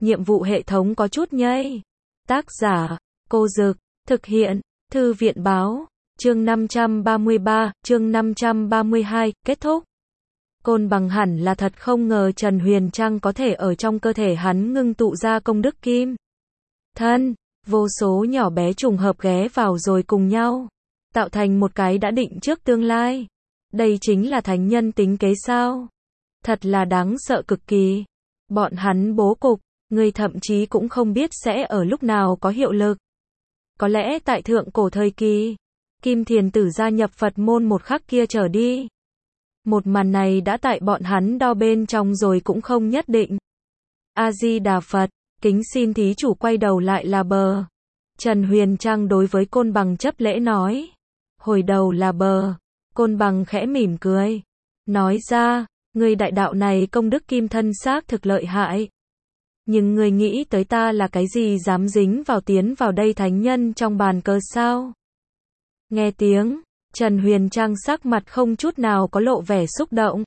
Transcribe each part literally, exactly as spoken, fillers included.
nhiệm vụ hệ thống có chút nhây. Tác giả, Cô Dực, thực hiện, Thư viện báo, chương năm trăm ba mươi ba, chương năm trăm ba mươi hai, kết thúc. Côn bằng hẳn là thật không ngờ Trần Huyền Trang có thể ở trong cơ thể hắn ngưng tụ ra công đức kim thân, vô số nhỏ bé trùng hợp ghé vào rồi cùng nhau, tạo thành một cái đã định trước tương lai. Đây chính là thánh nhân tính kế sao? Thật là đáng sợ cực kỳ. Bọn hắn bố cục, người thậm chí cũng không biết sẽ ở lúc nào có hiệu lực. Có lẽ tại thượng cổ thời kỳ, Kim Thiền Tử gia nhập Phật môn một khắc kia trở đi. Một màn này đã tại bọn hắn đo bên trong rồi cũng không nhất định. A-di-đà Phật, kính xin thí chủ quay đầu lại là bờ. Trần Huyền Trang đối với Côn Bằng chấp lễ nói. Hồi đầu là bờ. Côn Bằng khẽ mỉm cười. Nói ra, người đại đạo này công đức kim thân xác thực lợi hại. Nhưng người nghĩ tới ta là cái gì dám dính vào tiến vào đây thánh nhân trong bàn cờ sao? Nghe tiếng, Trần Huyền Trang sắc mặt không chút nào có lộ vẻ xúc động.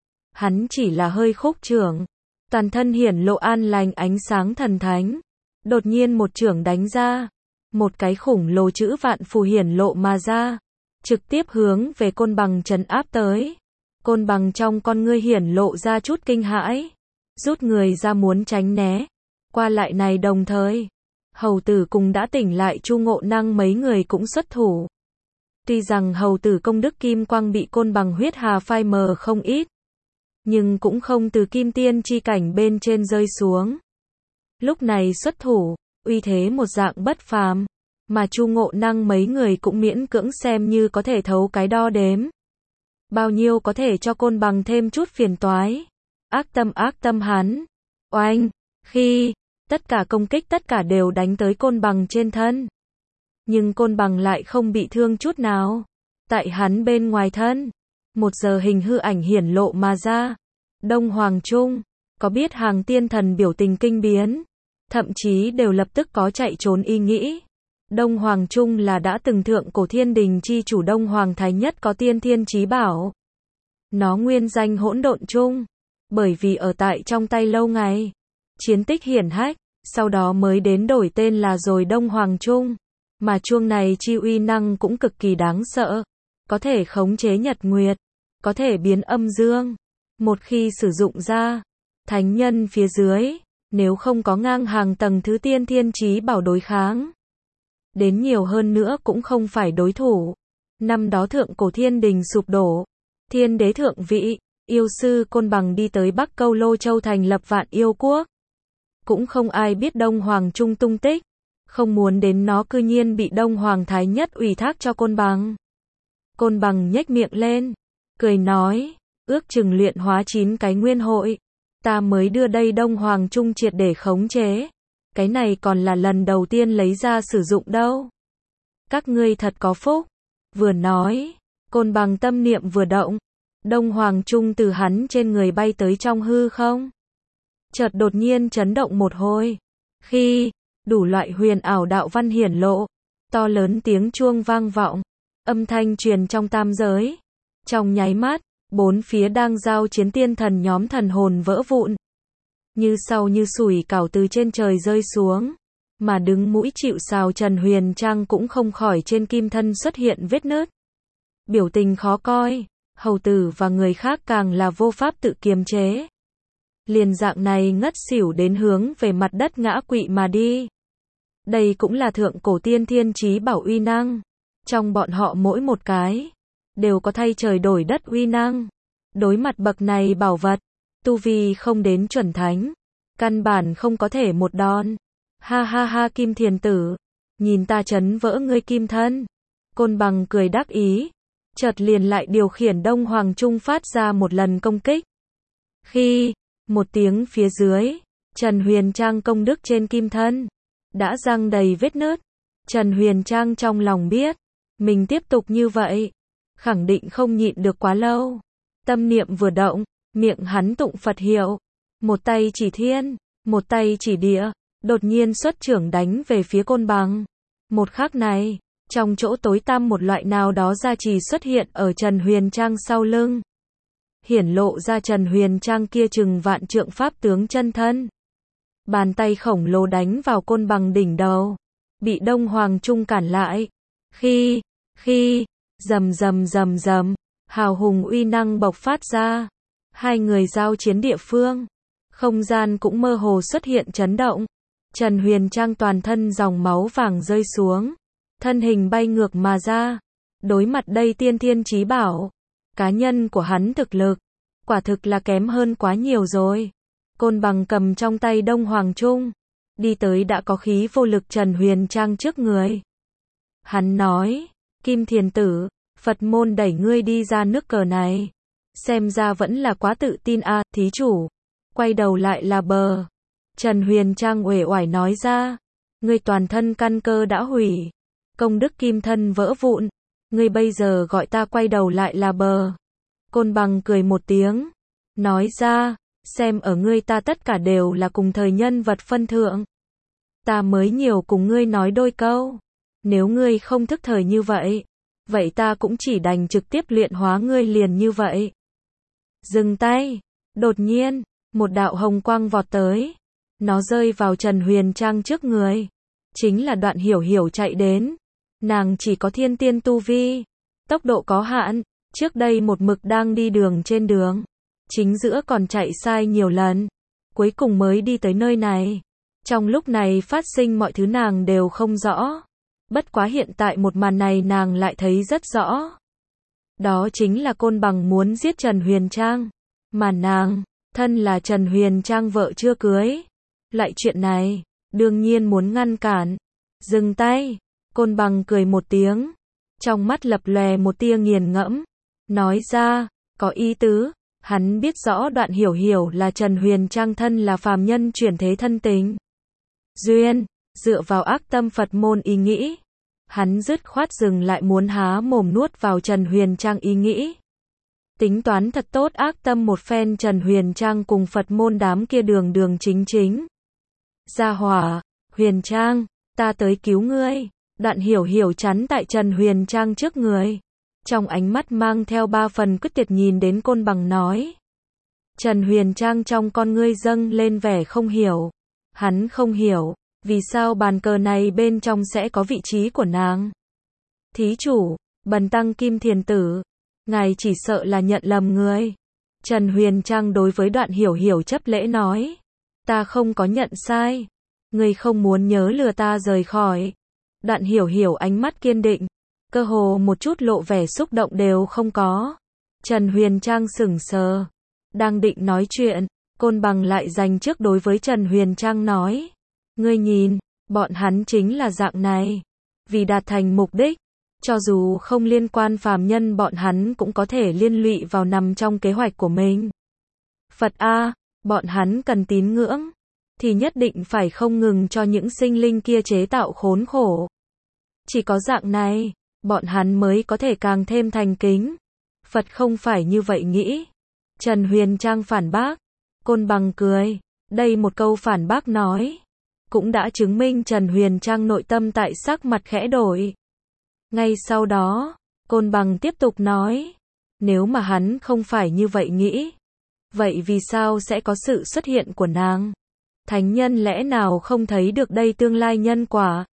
Hắn chỉ là hơi khúc chưởng, toàn thân hiển lộ an lành ánh sáng thần thánh. Đột nhiên một chưởng đánh ra, một cái khủng lồ chữ vạn phù hiển lộ mà ra, trực tiếp hướng về Côn Bằng trấn áp tới. Côn Bằng trong con ngươi hiển lộ ra chút kinh hãi, rút người ra muốn tránh né. Qua lại này đồng thời, hầu tử cùng đã tỉnh lại Chu Ngộ Năng mấy người cũng xuất thủ. Tuy rằng hầu tử công đức kim quang bị Côn Bằng huyết hà phai mờ không ít, nhưng cũng không từ kim tiên chi cảnh bên trên rơi xuống. Lúc này xuất thủ, uy thế một dạng bất phàm, mà Chu Ngộ Năng mấy người cũng miễn cưỡng xem như có thể thấu cái đo đếm. Bao nhiêu có thể cho Côn Bằng thêm chút phiền toái. Ác tâm ác tâm hắn. Oanh, khi, tất cả công kích tất cả đều đánh tới Côn Bằng trên thân. Nhưng Côn Bằng lại không bị thương chút nào. Tại hắn bên ngoài thân, một giờ hình hư ảnh hiển lộ mà ra. Đông Hoàng Trung, có biết hàng tiên thần biểu tình kinh biến, thậm chí đều lập tức có chạy trốn ý nghĩ. Đông Hoàng Trung là đã từng thượng cổ thiên đình chi chủ Đông Hoàng Thái Nhất có tiên thiên chí bảo. Nó nguyên danh hỗn độn trung, bởi vì ở tại trong tay lâu ngày, chiến tích hiển hách, sau đó mới đến đổi tên là rồi Đông Hoàng Trung. Mà chuông này chi uy năng cũng cực kỳ đáng sợ, có thể khống chế nhật nguyệt, có thể biến âm dương. Một khi sử dụng ra, thánh nhân phía dưới, nếu không có ngang hàng tầng thứ tiên thiên chí bảo đối kháng, đến nhiều hơn nữa cũng không phải đối thủ. Năm đó thượng cổ thiên đình sụp đổ, thiên đế thượng vị, yêu sư Côn Bằng đi tới Bắc Câu Lô Châu thành lập Vạn Yêu Quốc. Cũng không ai biết Đông Hoàng Trung tung tích, không muốn đến nó cư nhiên bị Đông Hoàng Thái Nhất ủy thác cho Côn Bằng. Côn Bằng nhếch miệng lên, cười nói, ước chừng luyện hóa chín cái nguyên hội, ta mới đưa đây Đông Hoàng Trung triệt để khống chế. Cái này còn là lần đầu tiên lấy ra sử dụng đâu. Các ngươi thật có phúc. Vừa nói, Côn Bằng tâm niệm vừa động, Đông Hoàng Trung từ hắn trên người bay tới trong hư không. Chợt đột nhiên chấn động một hồi. Khi, đủ loại huyền ảo đạo văn hiển lộ, to lớn tiếng chuông vang vọng, âm thanh truyền trong tam giới. Trong nháy mắt, bốn phía đang giao chiến tiên thần nhóm thần hồn vỡ vụn. Như sau như sủi cảo từ trên trời rơi xuống, mà đứng mũi chịu sào Trần Huyền Trang cũng không khỏi trên kim thân xuất hiện vết nứt. Biểu tình khó coi, hầu tử và người khác càng là vô pháp tự kiềm chế. Liền dạng này ngất xỉu đến hướng về mặt đất ngã quỵ mà đi. Đây cũng là thượng cổ tiên thiên chí bảo uy năng. Trong bọn họ mỗi một cái, đều có thay trời đổi đất uy năng. Đối mặt bậc này bảo vật, tu vi không đến chuẩn thánh, căn bản không có thể một đòn. Ha ha ha Kim Thiền Tử, nhìn ta chấn vỡ ngươi kim thân. Côn Bằng cười đắc ý, chợt liền lại điều khiển Đông Hoàng Trung phát ra một lần công kích. Khi, một tiếng phía dưới, Trần Huyền Trang công đức trên kim thân, đã răng đầy vết nứt. Trần Huyền Trang trong lòng biết, mình tiếp tục như vậy, khẳng định không nhịn được quá lâu. Tâm niệm vừa động, miệng hắn tụng Phật hiệu, một tay chỉ thiên, một tay chỉ địa, đột nhiên xuất chưởng đánh về phía Côn Bằng. Một khắc này, trong chỗ tối tăm một loại nào đó gia trì xuất hiện ở Trần Huyền Trang sau lưng. Hiển lộ ra Trần Huyền Trang kia chừng vạn trượng pháp tướng chân thân. Bàn tay khổng lồ đánh vào côn bằng đỉnh đầu. Bị Đông Hoàng Trung cản lại. Khi, khi, rầm rầm rầm rầm, hào hùng uy năng bộc phát ra. Hai người giao chiến địa phương. Không gian cũng mơ hồ xuất hiện chấn động. Trần Huyền Trang toàn thân dòng máu vàng rơi xuống. Thân hình bay ngược mà ra. Đối mặt đây tiên thiên chí bảo. Cá nhân của hắn thực lực. Quả thực là kém hơn quá nhiều rồi. Côn bằng cầm trong tay Đông Hoàng Trung. Đi tới đã có khí vô lực Trần Huyền Trang trước người. Hắn nói. Kim Thiền Tử, Phật môn đẩy ngươi đi ra nước cờ này. Xem ra vẫn là quá tự tin a, à, thí chủ. Quay đầu lại là bờ. Trần Huyền Trang uể oải nói ra. Ngươi toàn thân căn cơ đã hủy. Công đức kim thân vỡ vụn. Ngươi bây giờ gọi ta quay đầu lại là bờ. Côn bằng cười một tiếng. Nói ra. Xem ở ngươi ta tất cả đều là cùng thời nhân vật phân thượng. Ta mới nhiều cùng ngươi nói đôi câu. Nếu ngươi không thức thời như vậy. Vậy ta cũng chỉ đành trực tiếp luyện hóa ngươi liền như vậy. Dừng tay. Đột nhiên. Một đạo hồng quang vọt tới. Nó rơi vào Trần Huyền Trang trước người. Chính là Đoạn Hiểu Hiểu chạy đến. Nàng chỉ có thiên tiên tu vi. Tốc độ có hạn. Trước đây một mực đang đi đường trên đường. Chính giữa còn chạy sai nhiều lần. Cuối cùng mới đi tới nơi này. Trong lúc này phát sinh mọi thứ nàng đều không rõ. Bất quá hiện tại một màn này nàng lại thấy rất rõ. Đó chính là côn bằng muốn giết Trần Huyền Trang. Mà nàng, thân là Trần Huyền Trang vợ chưa cưới. Lại chuyện này, đương nhiên muốn ngăn cản. Dừng tay, côn bằng cười một tiếng. Trong mắt lập lòe một tia nghiền ngẫm. Nói ra, có ý tứ. Hắn biết rõ Đoạn Hiểu Hiểu là Trần Huyền Trang thân là phàm nhân chuyển thế thân tình. Duyên, dựa vào ác tâm Phật môn ý nghĩ. Hắn dứt khoát dừng lại muốn há mồm nuốt vào Trần Huyền Trang ý nghĩ. Tính toán thật tốt ác tâm một phen Trần Huyền Trang cùng Phật môn đám kia đường đường chính chính. Gia hỏa, Huyền Trang, ta tới cứu ngươi. Đoạn Hiểu Hiểu chắn tại Trần Huyền Trang trước người. Trong ánh mắt mang theo ba phần quyết tuyệt nhìn đến côn bằng nói. Trần Huyền Trang trong con ngươi dâng lên vẻ không hiểu. Hắn không hiểu, vì sao bàn cờ này bên trong sẽ có vị trí của nàng. Thí chủ, bần tăng Kim Thiền Tử, ngài chỉ sợ là nhận lầm người. Trần Huyền Trang đối với Đoạn Hiểu Hiểu chấp lễ nói. Ta không có nhận sai. Ngươi không muốn nhớ lừa ta rời khỏi. Đoạn Hiểu Hiểu ánh mắt kiên định. Cơ hồ một chút lộ vẻ xúc động đều không có. Trần Huyền Trang sững sờ. Đang định nói chuyện, côn bằng lại giành trước đối với Trần Huyền Trang nói. Ngươi nhìn, bọn hắn chính là dạng này. Vì đạt thành mục đích, cho dù không liên quan phàm nhân bọn hắn cũng có thể liên lụy vào nằm trong kế hoạch của mình. Phật A, bọn hắn cần tín ngưỡng, thì nhất định phải không ngừng cho những sinh linh kia chế tạo khốn khổ. Chỉ có dạng này, bọn hắn mới có thể càng thêm thành kính. Phật không phải như vậy nghĩ. Trần Huyền Trang phản bác. Côn bằng cười. Đây một câu phản bác nói. Cũng đã chứng minh Trần Huyền Trang nội tâm tại sắc mặt khẽ đổi. Ngay sau đó, côn bằng tiếp tục nói. Nếu mà hắn không phải như vậy nghĩ. Vậy vì sao sẽ có sự xuất hiện của nàng? Thánh nhân lẽ nào không thấy được đây tương lai nhân quả?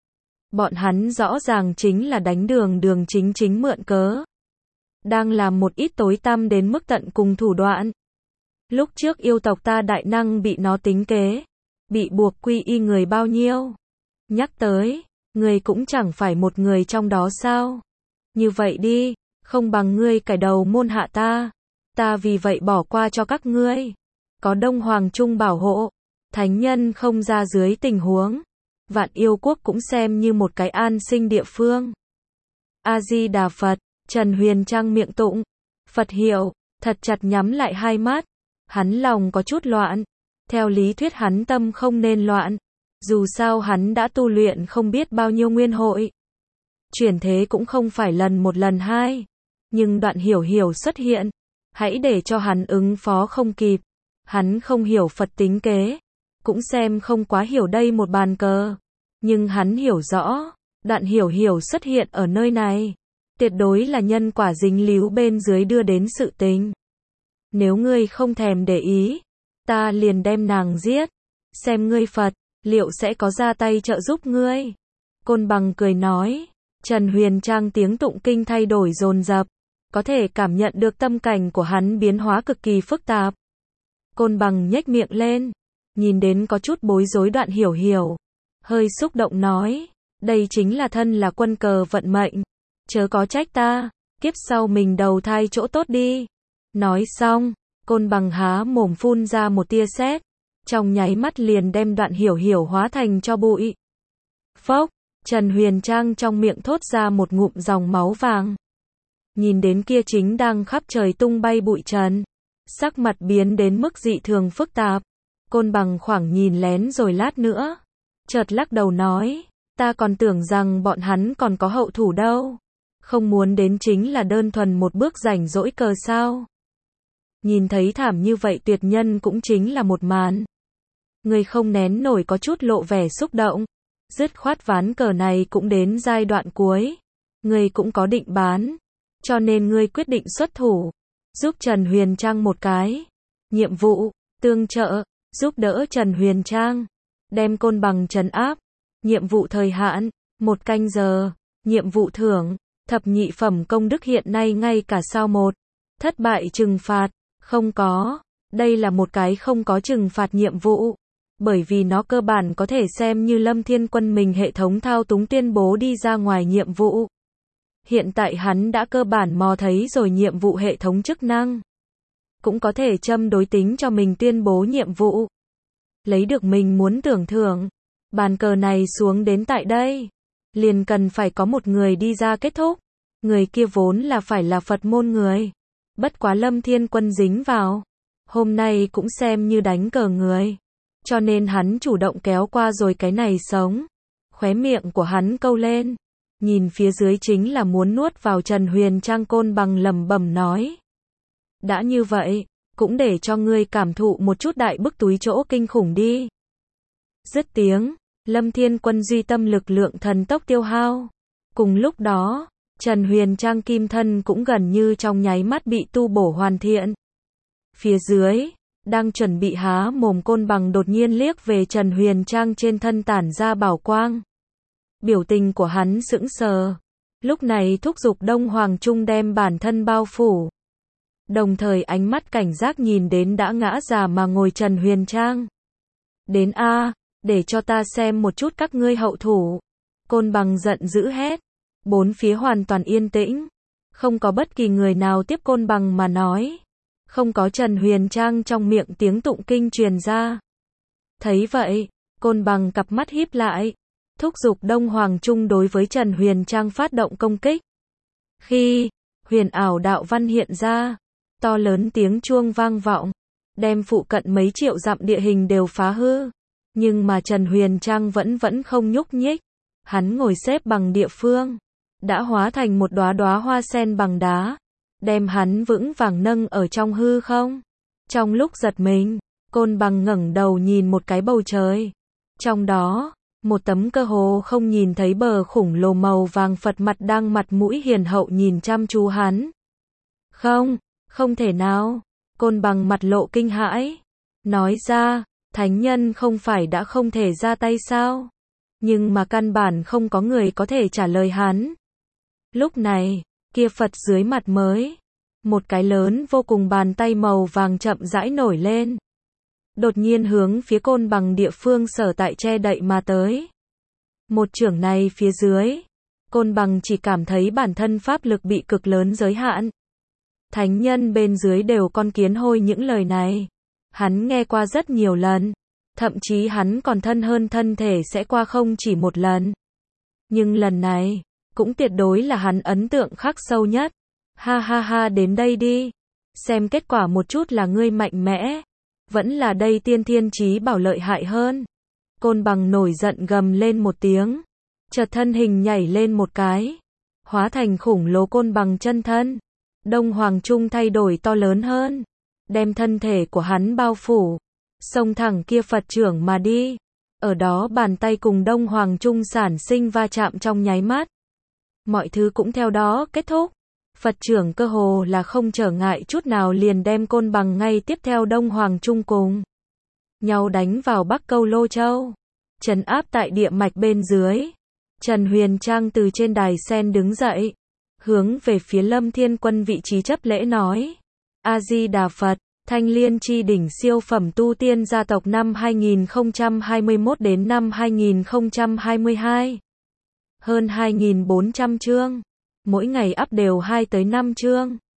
Bọn hắn rõ ràng chính là đánh đường đường chính chính mượn cớ. Đang làm một ít tối tăm đến mức tận cùng thủ đoạn. Lúc trước yêu tộc ta đại năng bị nó tính kế. Bị buộc quy y người bao nhiêu? Nhắc tới, người cũng chẳng phải một người trong đó sao? Như vậy đi, không bằng ngươi cải đầu môn hạ ta. Ta vì vậy bỏ qua cho các ngươi. Có Đông Hoàng Trung bảo hộ. Thánh nhân không ra dưới tình huống. Vạn yêu quốc cũng xem như một cái an sinh địa phương. A-di-đà Phật, Trần Huyền Trang miệng tụng. Phật hiệu, thật chặt nhắm lại hai mắt. Hắn lòng có chút loạn. Theo lý thuyết hắn tâm không nên loạn. Dù sao hắn đã tu luyện không biết bao nhiêu nguyên hội. Chuyển thế cũng không phải lần một lần hai. Nhưng Đoạn Hiểu Hiểu xuất hiện. Hãy để cho hắn ứng phó không kịp. Hắn không hiểu Phật tính kế. Cũng xem không quá hiểu đây một bàn cờ. Nhưng hắn hiểu rõ. Đoạn Hiểu Hiểu xuất hiện ở nơi này. Tuyệt đối là nhân quả dính líu bên dưới đưa đến sự tình. Nếu ngươi không thèm để ý. Ta liền đem nàng giết. xem ngươi Phật, liệu sẽ có ra tay trợ giúp ngươi. Côn Bằng cười nói, Trần Huyền Trang tiếng tụng kinh thay đổi dồn dập, có thể cảm nhận được tâm cảnh của hắn biến hóa cực kỳ phức tạp. Côn Bằng nhếch miệng lên, nhìn đến có chút bối rối Đoạn Hiểu Hiểu, hơi xúc động nói, đây chính là thân là quân cờ vận mệnh, chớ có trách ta, kiếp sau mình đầu thai chỗ tốt đi. Nói xong, Côn Bằng há mồm phun ra một tia sét, trong nháy mắt liền đem Đoạn Hiểu Hiểu hóa thành tro bụi. Phốc, Trần Huyền Trang trong miệng thốt ra một ngụm dòng máu vàng. Nhìn đến kia chính đang khắp trời tung bay bụi trần, sắc mặt biến đến mức dị thường phức tạp. Côn Bằng khoảng nhìn lén rồi lát nữa, chợt lắc đầu nói, ta còn tưởng rằng bọn hắn còn có hậu thủ đâu, không muốn đến chính là đơn thuần một bước rảnh rỗi cờ sao. Nhìn thấy thảm như vậy tuyệt nhân cũng chính là một màn. Người không nén nổi có chút lộ vẻ xúc động, dứt khoát ván cờ này cũng đến giai đoạn cuối, người cũng có định bán, cho nên ngươi quyết định xuất thủ, giúp Trần Huyền Trang một cái nhiệm vụ, tương trợ, giúp đỡ Trần Huyền Trang, đem Côn Bằng trấn áp, nhiệm vụ thời hạn, một canh giờ, nhiệm vụ thưởng, thập nhị phẩm công đức hiện nay ngay cả sao một, thất bại trừng phạt, không có, đây là một cái không có trừng phạt nhiệm vụ, bởi vì nó cơ bản có thể xem như Lâm Thiên Quân mình hệ thống thao túng tuyên bố đi ra ngoài nhiệm vụ. Hiện tại hắn đã cơ bản mò thấy rồi nhiệm vụ hệ thống chức năng. Cũng có thể châm đối tính cho mình tuyên bố nhiệm vụ. Lấy được mình muốn tưởng thưởng. Bàn cờ này xuống đến tại đây. Liền cần phải có một người đi ra kết thúc. Người kia vốn là phải là Phật môn người. Bất quá Lâm Thiên Quân dính vào. Hôm nay cũng xem như đánh cờ người. Cho nên hắn chủ động kéo qua rồi cái này sống. Khóe miệng của hắn câu lên. Nhìn phía dưới chính là muốn nuốt vào Trần Huyền Trang. Côn Bằng lẩm bẩm nói. Đã như vậy, cũng để cho ngươi cảm thụ một chút đại bức túi chỗ kinh khủng đi. Dứt tiếng, Lâm Thiên Quân duy tâm lực lượng thần tốc tiêu hao. Cùng lúc đó, Trần Huyền Trang kim thân cũng gần như trong nháy mắt bị tu bổ hoàn thiện. Phía dưới, đang chuẩn bị há mồm Côn Bằng đột nhiên liếc về Trần Huyền Trang trên thân tản ra bảo quang. Biểu tình của hắn sững sờ. Lúc này thúc giục Đông Hoàng Trung đem bản thân bao phủ. Đồng thời ánh mắt cảnh giác nhìn đến đã ngã già mà ngồi Trần Huyền Trang. Đến a, để cho ta xem một chút các ngươi hậu thủ. Côn Bằng giận dữ hét. Bốn phía hoàn toàn yên tĩnh. Không có bất kỳ người nào tiếp Côn Bằng mà nói. Không có Trần Huyền Trang trong miệng tiếng tụng kinh truyền ra. Thấy vậy, Côn Bằng cặp mắt híp lại. Thúc giục Đông Hoàng Trung đối với Trần Huyền Trang phát động công kích. Khi huyền ảo đạo văn hiện ra, to lớn tiếng chuông vang vọng, đem phụ cận mấy triệu dặm địa hình đều phá hư. Nhưng mà Trần Huyền Trang vẫn vẫn không nhúc nhích. Hắn ngồi xếp bằng địa phương, đã hóa thành một đóa đóa hoa sen bằng đá, đem hắn vững vàng nâng ở trong hư không. Trong lúc giật mình, Côn Bằng ngẩng đầu nhìn một cái bầu trời. Trong đó, một tấm cơ hồ không nhìn thấy bờ khủng lồ màu vàng Phật mặt đang mặt mũi hiền hậu nhìn chăm chú hắn. Không, không thể nào. Côn Bằng mặt lộ kinh hãi. Nói ra, thánh nhân không phải đã không thể ra tay sao? Nhưng mà căn bản không có người có thể trả lời hắn. Lúc này, kia Phật dưới mặt mới. Một cái lớn vô cùng bàn tay màu vàng chậm rãi nổi lên. Đột nhiên hướng phía Côn Bằng địa phương sở tại che đậy mà tới. Một chưởng này phía dưới, Côn Bằng chỉ cảm thấy bản thân pháp lực bị cực lớn giới hạn. Thánh nhân bên dưới đều con kiến hôi những lời này. Hắn nghe qua rất nhiều lần. Thậm chí hắn còn thân hơn thân thể sẽ qua không chỉ một lần. Nhưng lần này, cũng tuyệt đối là hắn ấn tượng khắc sâu nhất. Ha ha ha, đến đây đi. Xem kết quả một chút là ngươi mạnh mẽ. Vẫn là đây tiên thiên chí bảo lợi hại hơn. Côn Bằng nổi giận gầm lên một tiếng. Chợt thân hình nhảy lên một cái. Hóa thành khủng lồ Côn Bằng chân thân. Đông Hoàng Trung thay đổi to lớn hơn. Đem thân thể của hắn bao phủ. Xông thẳng kia Phật trưởng mà đi. Ở đó bàn tay cùng Đông Hoàng Trung sản sinh va chạm trong nháy mắt. Mọi thứ cũng theo đó kết thúc. Phật trưởng cơ hồ là không trở ngại chút nào liền đem Côn Bằng ngay tiếp theo Đông Hoàng Trung cùng nhau đánh vào Bắc Câu Lô Châu, trấn áp tại địa mạch bên dưới. Trần Huyền Trang từ trên đài sen đứng dậy, hướng về phía Lâm Thiên Quân vị trí chấp lễ nói: A Di Đà Phật, Thanh Liên chi đỉnh siêu phẩm tu tiên gia tộc năm hai nghìn không trăm hai mươi mốt đến năm hai nghìn không trăm hai mươi hai. Hơn hai nghìn bốn trăm chương, mỗi ngày up đều hai tới năm chương.